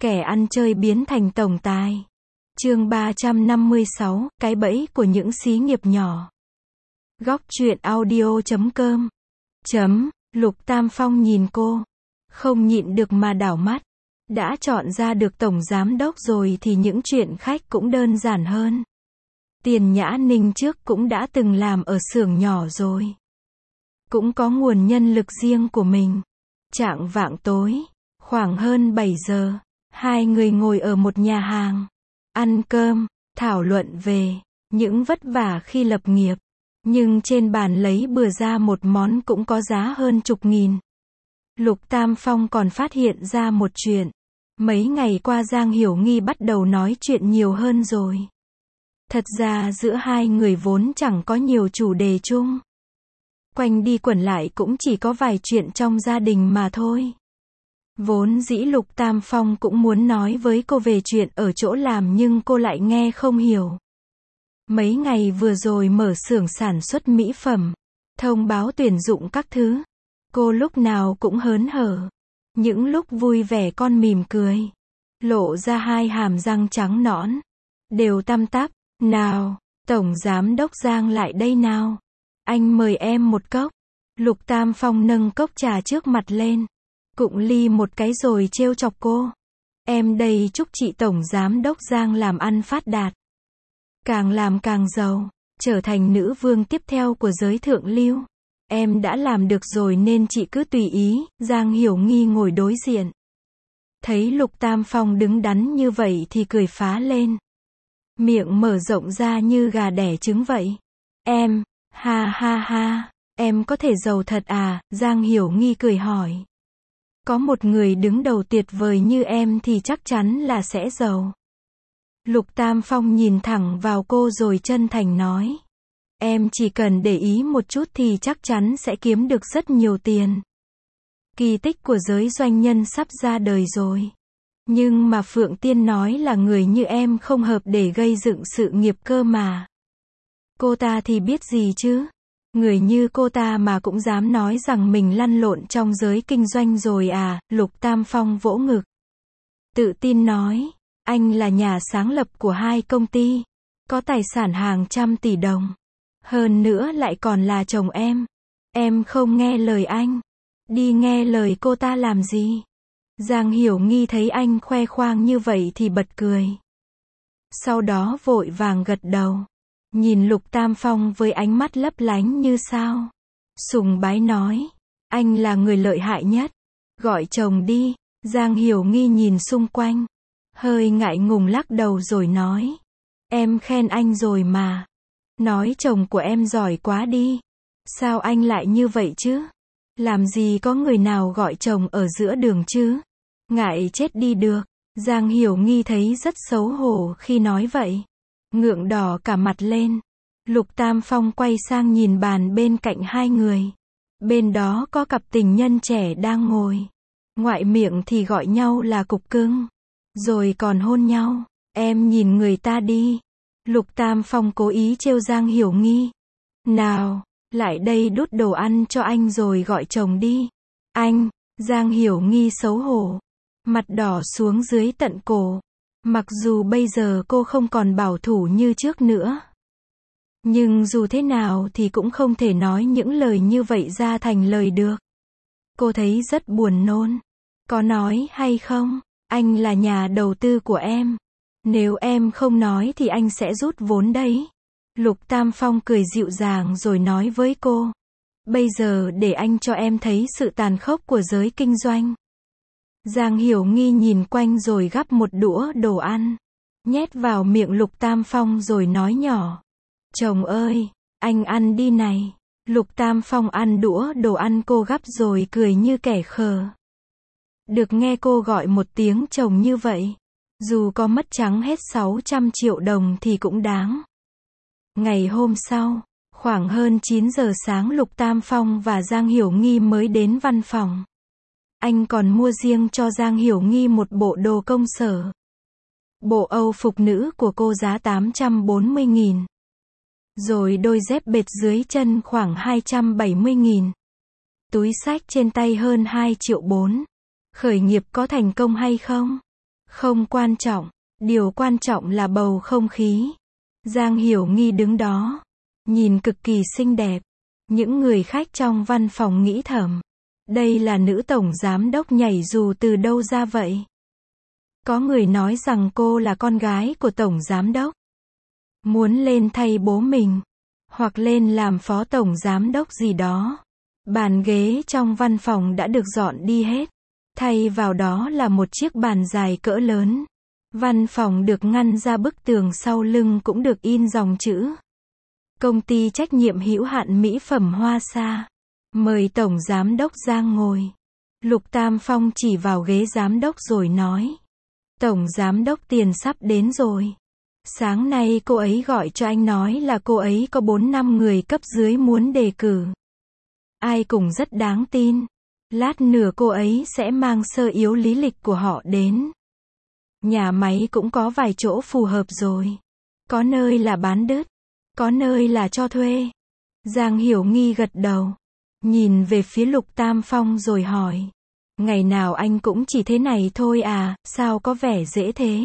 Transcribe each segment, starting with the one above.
Kẻ ăn chơi biến thành tổng tài. Chương 356, cái bẫy của những xí nghiệp nhỏ. Góc truyện audio.com. Lục Tam Phong nhìn cô, không nhịn được mà đảo mắt. Đã chọn ra được tổng giám đốc rồi thì những chuyện khách cũng đơn giản hơn. Tiền Nhã Ninh trước cũng đã từng làm ở xưởng nhỏ rồi. Cũng có nguồn nhân lực riêng của mình. Chạng vạng tối, khoảng hơn 7 giờ, hai người ngồi ở một nhà hàng, ăn cơm, thảo luận về những vất vả khi lập nghiệp. Nhưng trên bàn lấy bừa ra một món cũng có giá hơn chục nghìn. Lục Tam Phong còn phát hiện ra một chuyện. Mấy ngày qua Giang Hiểu Nghi bắt đầu nói chuyện nhiều hơn rồi. Thật ra giữa hai người vốn chẳng có nhiều chủ đề chung. Quanh đi quẩn lại cũng chỉ có vài chuyện trong gia đình mà thôi. Vốn dĩ Lục Tam Phong cũng muốn nói với cô về chuyện ở chỗ làm nhưng cô lại nghe không hiểu. Mấy ngày vừa rồi mở xưởng sản xuất mỹ phẩm, thông báo tuyển dụng các thứ. Cô lúc nào cũng hớn hở. Những lúc vui vẻ con mỉm cười, lộ ra hai hàm răng trắng nõn, đều tăm tắp. Nào, Tổng Giám đốc Giang lại đây nào. Anh mời em một cốc. Lục Tam Phong nâng cốc trà trước mặt lên, cụng ly một cái rồi trêu chọc cô. Em đây chúc chị Tổng Giám đốc Giang làm ăn phát đạt. Càng làm càng giàu, trở thành nữ vương tiếp theo của giới thượng lưu. Em đã làm được rồi nên chị cứ tùy ý. Giang Hiểu Nghi ngồi đối diện. Thấy Lục Tam Phong đứng đắn như vậy thì cười phá lên. Miệng mở rộng ra như gà đẻ trứng vậy. Em, ha ha ha, em có thể giàu thật à? Giang Hiểu Nghi cười hỏi. Có một người đứng đầu tuyệt vời như em thì chắc chắn là sẽ giàu. Lục Tam Phong nhìn thẳng vào cô rồi chân thành nói. Em chỉ cần để ý một chút thì chắc chắn sẽ kiếm được rất nhiều tiền. Kỳ tích của giới doanh nhân sắp ra đời rồi. Nhưng mà Phượng Tiên nói là người như em không hợp để gây dựng sự nghiệp cơ mà. Cô ta thì biết gì chứ? Người như cô ta mà cũng dám nói rằng mình lăn lộn trong giới kinh doanh rồi à? Lục Tam Phong vỗ ngực, tự tin nói. Anh là nhà sáng lập của 2 công ty, có tài sản hàng trăm tỷ đồng. Hơn nữa lại còn là chồng em. Em không nghe lời anh, đi nghe lời cô ta làm gì? Giang Hiểu Nghi thấy anh khoe khoang như vậy thì bật cười. Sau đó vội vàng gật đầu, nhìn Lục Tam Phong với ánh mắt lấp lánh như sao. Sùng bái nói, anh là người lợi hại nhất. Gọi chồng đi. Giang Hiểu Nghi nhìn xung quanh, hơi ngại ngùng lắc đầu rồi nói. Em khen anh rồi mà. Nói chồng của em giỏi quá đi. Sao anh lại như vậy chứ? Làm gì có người nào gọi chồng ở giữa đường chứ? Ngại chết đi được. Giang Hiểu Nghi thấy rất xấu hổ khi nói vậy. Ngượng đỏ cả mặt lên. Lục Tam Phong quay sang nhìn bàn bên cạnh hai người. Bên đó có cặp tình nhân trẻ đang ngồi. Ngoại miệng thì gọi nhau là cục cưng. Rồi còn hôn nhau. Em nhìn người ta đi. Lục Tam Phong cố ý trêu Giang Hiểu Nghi. Nào, lại đây đút đồ ăn cho anh rồi gọi chồng đi. Anh. Giang Hiểu Nghi xấu hổ, mặt đỏ xuống dưới tận cổ. Mặc dù bây giờ cô không còn bảo thủ như trước nữa, nhưng dù thế nào thì cũng không thể nói những lời như vậy ra thành lời được. Cô thấy rất buồn nôn. Có nói hay không? Anh là nhà đầu tư của em. Nếu em không nói thì anh sẽ rút vốn đấy. Lục Tam Phong cười dịu dàng rồi nói với cô. Bây giờ để anh cho em thấy sự tàn khốc của giới kinh doanh. Giang Hiểu Nghi nhìn quanh rồi gắp một đũa đồ ăn, nhét vào miệng Lục Tam Phong rồi nói nhỏ. Chồng ơi, anh ăn đi này. Lục Tam Phong ăn đũa đồ ăn cô gắp rồi cười như kẻ khờ. Được nghe cô gọi một tiếng chồng như vậy, dù có mất trắng hết 600 triệu đồng thì cũng đáng. Ngày hôm sau, khoảng hơn 9 giờ sáng Lục Tam Phong và Giang Hiểu Nghi mới đến văn phòng. Anh còn mua riêng cho Giang Hiểu Nghi một bộ đồ công sở. Bộ Âu phục nữ của cô giá 840.000. Rồi đôi dép bệt dưới chân khoảng 270.000. Túi xách trên tay hơn 2,4 triệu. Khởi nghiệp có thành công hay không? Không quan trọng, điều quan trọng là bầu không khí. Giang Hiểu Nghi đứng đó, nhìn cực kỳ xinh đẹp. Những người khách trong văn phòng nghĩ thầm, đây là nữ tổng giám đốc nhảy dù từ đâu ra vậy? Có người nói rằng cô là con gái của tổng giám đốc. Muốn lên thay bố mình, hoặc lên làm phó tổng giám đốc gì đó. Bàn ghế trong văn phòng đã được dọn đi hết. Thay vào đó là một chiếc bàn dài cỡ lớn. Văn phòng được ngăn ra, bức tường sau lưng cũng được in dòng chữ. Công ty trách nhiệm hữu hạn mỹ phẩm Hoa Sa. Mời tổng giám đốc Giang ngồi. Lục Tam Phong chỉ vào ghế giám đốc rồi nói. Tổng giám đốc Tiền sắp đến rồi. Sáng nay cô ấy gọi cho anh nói là cô ấy có 4-5 người cấp dưới muốn đề cử. Ai cũng rất đáng tin. Lát nữa cô ấy sẽ mang sơ yếu lý lịch của họ đến. Nhà máy cũng có vài chỗ phù hợp rồi. Có nơi là bán đứt, có nơi là cho thuê. Giang Hiểu Nghi gật đầu, nhìn về phía Lục Tam Phong rồi hỏi. Ngày nào anh cũng chỉ thế này thôi à, sao có vẻ dễ thế?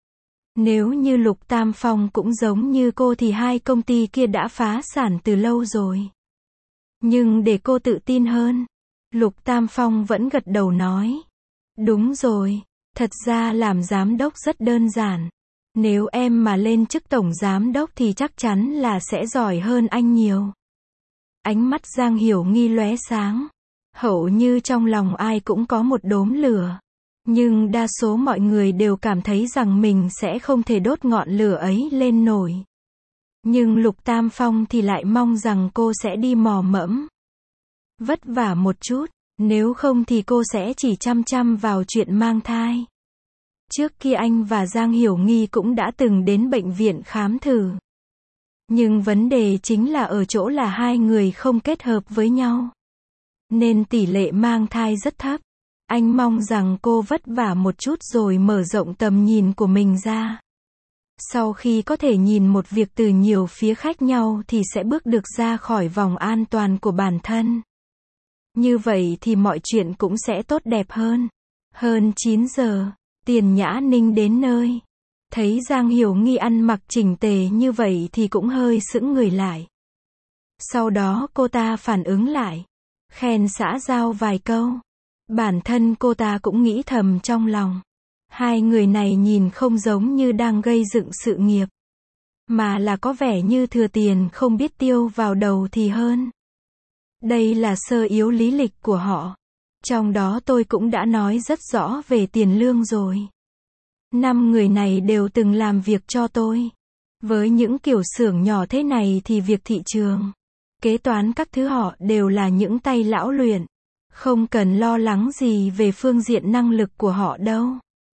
Nếu như Lục Tam Phong cũng giống như cô thì hai công ty kia đã phá sản từ lâu rồi. Nhưng để cô tự tin hơn, Lục Tam Phong vẫn gật đầu nói. Đúng rồi, thật ra làm giám đốc rất đơn giản. Nếu em mà lên chức tổng giám đốc thì chắc chắn là sẽ giỏi hơn anh nhiều. Ánh mắt Giang Hiểu Nghi lóe sáng. Hầu như trong lòng ai cũng có một đốm lửa. Nhưng đa số mọi người đều cảm thấy rằng mình sẽ không thể đốt ngọn lửa ấy lên nổi. Nhưng Lục Tam Phong thì lại mong rằng cô sẽ đi mò mẫm. Vất vả một chút, nếu không thì cô sẽ chỉ chăm chăm vào chuyện mang thai. Trước kia anh và Giang Hiểu Nghi cũng đã từng đến bệnh viện khám thử. Nhưng vấn đề chính là ở chỗ là hai người không kết hợp với nhau. Nên tỷ lệ mang thai rất thấp. Anh mong rằng cô vất vả một chút rồi mở rộng tầm nhìn của mình ra. Sau khi có thể nhìn một việc từ nhiều phía khác nhau thì sẽ bước được ra khỏi vòng an toàn của bản thân. Như vậy thì mọi chuyện cũng sẽ tốt đẹp hơn. Hơn 9 giờ, Tiền Nhã Ninh đến nơi. Thấy Giang Hiểu Nghi ăn mặc chỉnh tề như vậy thì cũng hơi sững người lại. Sau đó cô ta phản ứng lại, khen xã giao vài câu. Bản thân cô ta cũng nghĩ thầm trong lòng. Hai người này nhìn không giống như đang gây dựng sự nghiệp, mà là có vẻ như thừa tiền không biết tiêu vào đầu thì hơn. Đây là sơ yếu lý lịch của họ. Trong đó tôi cũng đã nói rất rõ về tiền lương rồi. 5 người này đều từng làm việc cho tôi. Với những kiểu xưởng nhỏ thế này thì việc thị trường, kế toán các thứ họ đều là những tay lão luyện. Không cần lo lắng gì về phương diện năng lực của họ đâu.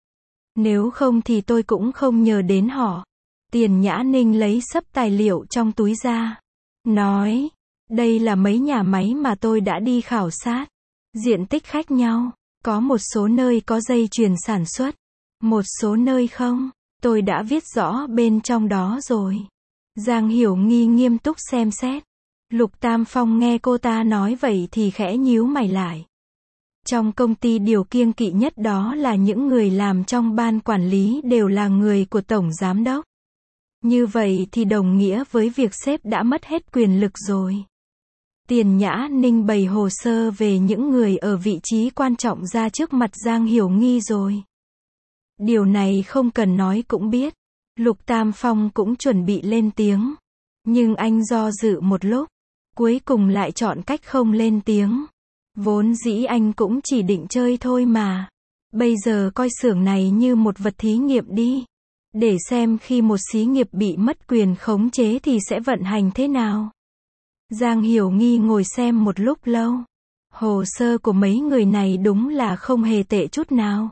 Nếu không thì tôi cũng không nhờ đến họ. Tiền Nhã Ninh lấy xấp tài liệu trong túi ra. Nói, đây là mấy nhà máy mà tôi đã đi khảo sát. Diện tích khác nhau. Có một số nơi có dây chuyền sản xuất. Một số nơi không. Tôi đã viết rõ bên trong đó rồi. Giang Hiểu Nghi nghiêm túc xem xét. Lục Tam Phong nghe cô ta nói vậy thì khẽ nhíu mày lại. Trong công ty điều kiêng kỵ nhất đó là những người làm trong ban quản lý đều là người của tổng giám đốc. Như vậy thì đồng nghĩa với việc sếp đã mất hết quyền lực rồi. Tiền Nhã Ninh bày hồ sơ về những người ở vị trí quan trọng ra trước mặt Giang Hiểu Nghi rồi. Điều này không cần nói cũng biết. Lục Tam Phong cũng chuẩn bị lên tiếng. Nhưng anh do dự một lúc. Cuối cùng lại chọn cách không lên tiếng. Vốn dĩ anh cũng chỉ định chơi thôi mà. Bây giờ coi xưởng này như một vật thí nghiệm đi. Để xem khi một xí nghiệp bị mất quyền khống chế thì sẽ vận hành thế nào. Giang Hiểu Nghi ngồi xem một lúc lâu. Hồ sơ của mấy người này đúng là không hề tệ chút nào.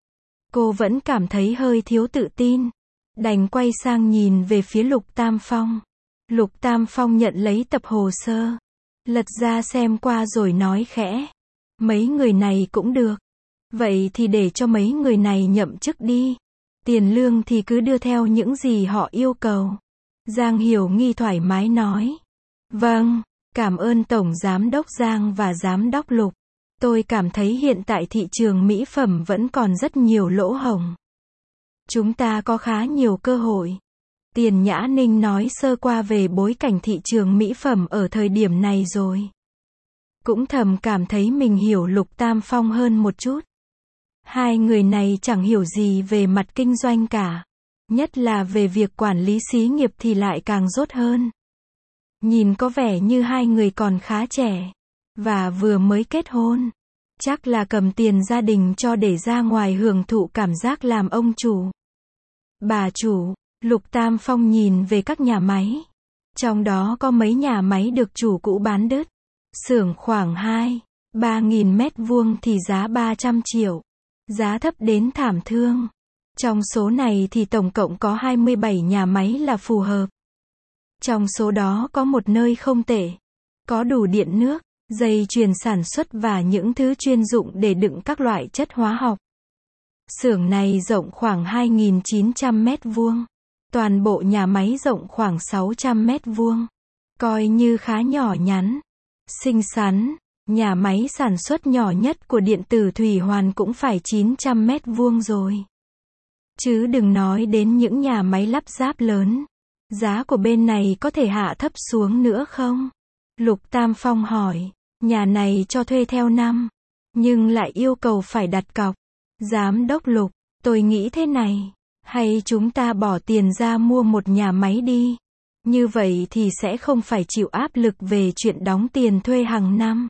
Cô vẫn cảm thấy hơi thiếu tự tin. Đành quay sang nhìn về phía Lục Tam Phong. Lục Tam Phong nhận lấy tập hồ sơ. Lật ra xem qua rồi nói khẽ. Mấy người này cũng được. Vậy thì để cho mấy người này nhậm chức đi. Tiền lương thì cứ đưa theo những gì họ yêu cầu. Giang Hiểu Nghi thoải mái nói. Vâng, cảm ơn Tổng Giám đốc Giang và Giám đốc Lục. Tôi cảm thấy hiện tại thị trường mỹ phẩm vẫn còn rất nhiều lỗ hổng. Chúng ta có khá nhiều cơ hội. Tiền Nhã Ninh nói sơ qua về bối cảnh thị trường mỹ phẩm ở thời điểm này rồi. Cũng thầm cảm thấy mình hiểu Lục Tam Phong hơn một chút. Hai người này chẳng hiểu gì về mặt kinh doanh cả. Nhất là về việc quản lý xí nghiệp thì lại càng dốt hơn. Nhìn có vẻ như hai người còn khá trẻ. Và vừa mới kết hôn. Chắc là cầm tiền gia đình cho để ra ngoài hưởng thụ cảm giác làm ông chủ. Bà chủ, Lục Tam Phong nhìn về các nhà máy. Trong đó có mấy nhà máy được chủ cũ bán đứt. Xưởng khoảng 2-3 nghìn mét vuông thì giá 300 triệu. Giá thấp đến thảm thương. Trong số này thì tổng cộng có 27 nhà máy là phù hợp. Trong số đó có một nơi không tệ. Có đủ điện nước, dây chuyền sản xuất và những thứ chuyên dụng để đựng các loại chất hóa học. Xưởng này rộng khoảng 2.900 mét vuông. Toàn bộ nhà máy rộng khoảng 600 mét vuông. Coi như khá nhỏ nhắn. Xinh xắn. Nhà máy sản xuất nhỏ nhất của điện tử Thủy Hoàn cũng phải 900 mét vuông rồi. Chứ đừng nói đến những nhà máy lắp ráp lớn. Giá của bên này có thể hạ thấp xuống nữa không? Lục Tam Phong hỏi. Nhà này cho thuê theo năm. Nhưng lại yêu cầu phải đặt cọc. Giám đốc Lục, tôi nghĩ thế này. Hay chúng ta bỏ tiền ra mua một nhà máy đi. Như vậy thì sẽ không phải chịu áp lực về chuyện đóng tiền thuê hàng năm.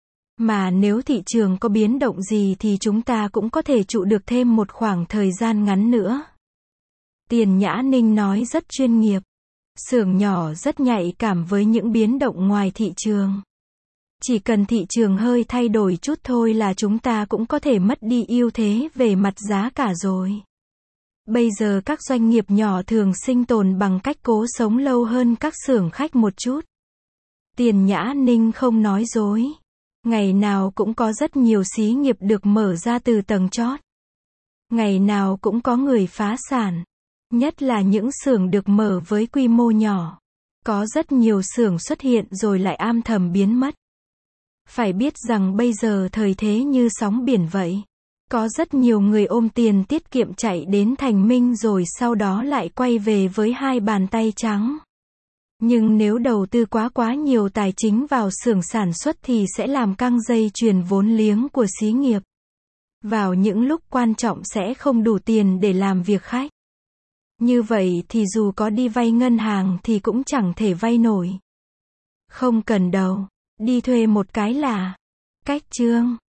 Mà nếu thị trường có biến động gì thì chúng ta cũng có thể trụ được thêm một khoảng thời gian ngắn nữa. Tiền Nhã Ninh nói rất chuyên nghiệp. Xưởng nhỏ rất nhạy cảm với những biến động ngoài thị trường. Chỉ cần thị trường hơi thay đổi chút thôi là chúng ta cũng có thể mất đi ưu thế về mặt giá cả rồi. Bây giờ các doanh nghiệp nhỏ thường sinh tồn bằng cách cố sống lâu hơn các xưởng khách một chút. Tiền Nhã Ninh không nói dối. Ngày nào cũng có rất nhiều xí nghiệp được mở ra từ tầng chót. Ngày nào cũng có người phá sản. Nhất là những xưởng được mở với quy mô nhỏ. Có rất nhiều xưởng xuất hiện rồi lại am thầm biến mất. Phải biết rằng bây giờ thời thế như sóng biển vậy. Có rất nhiều người ôm tiền tiết kiệm chạy đến Thành Minh rồi sau đó lại quay về với hai bàn tay trắng. Nhưng nếu đầu tư quá nhiều tài chính vào xưởng sản xuất thì sẽ làm căng dây chuyền vốn liếng của xí nghiệp. Vào những lúc quan trọng sẽ không đủ tiền để làm việc khách. Như vậy thì dù có đi vay ngân hàng thì cũng chẳng thể vay nổi. Không cần đâu, đi thuê một cái là. Cách chương